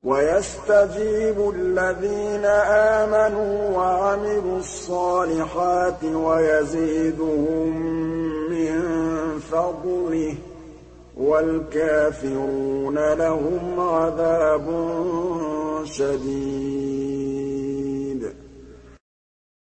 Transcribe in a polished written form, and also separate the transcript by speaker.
Speaker 1: وَيَسْتَجِيبُ الَّذِينَ آمَنُوا وَعَمِلُوا الصَّالِحَاتِ وَيَزِيدُهُم مِّن فَضْلِهِ ۚ وَالْكَافِرُونَ لَهُمْ عَذَابٌ شَدِيدٌ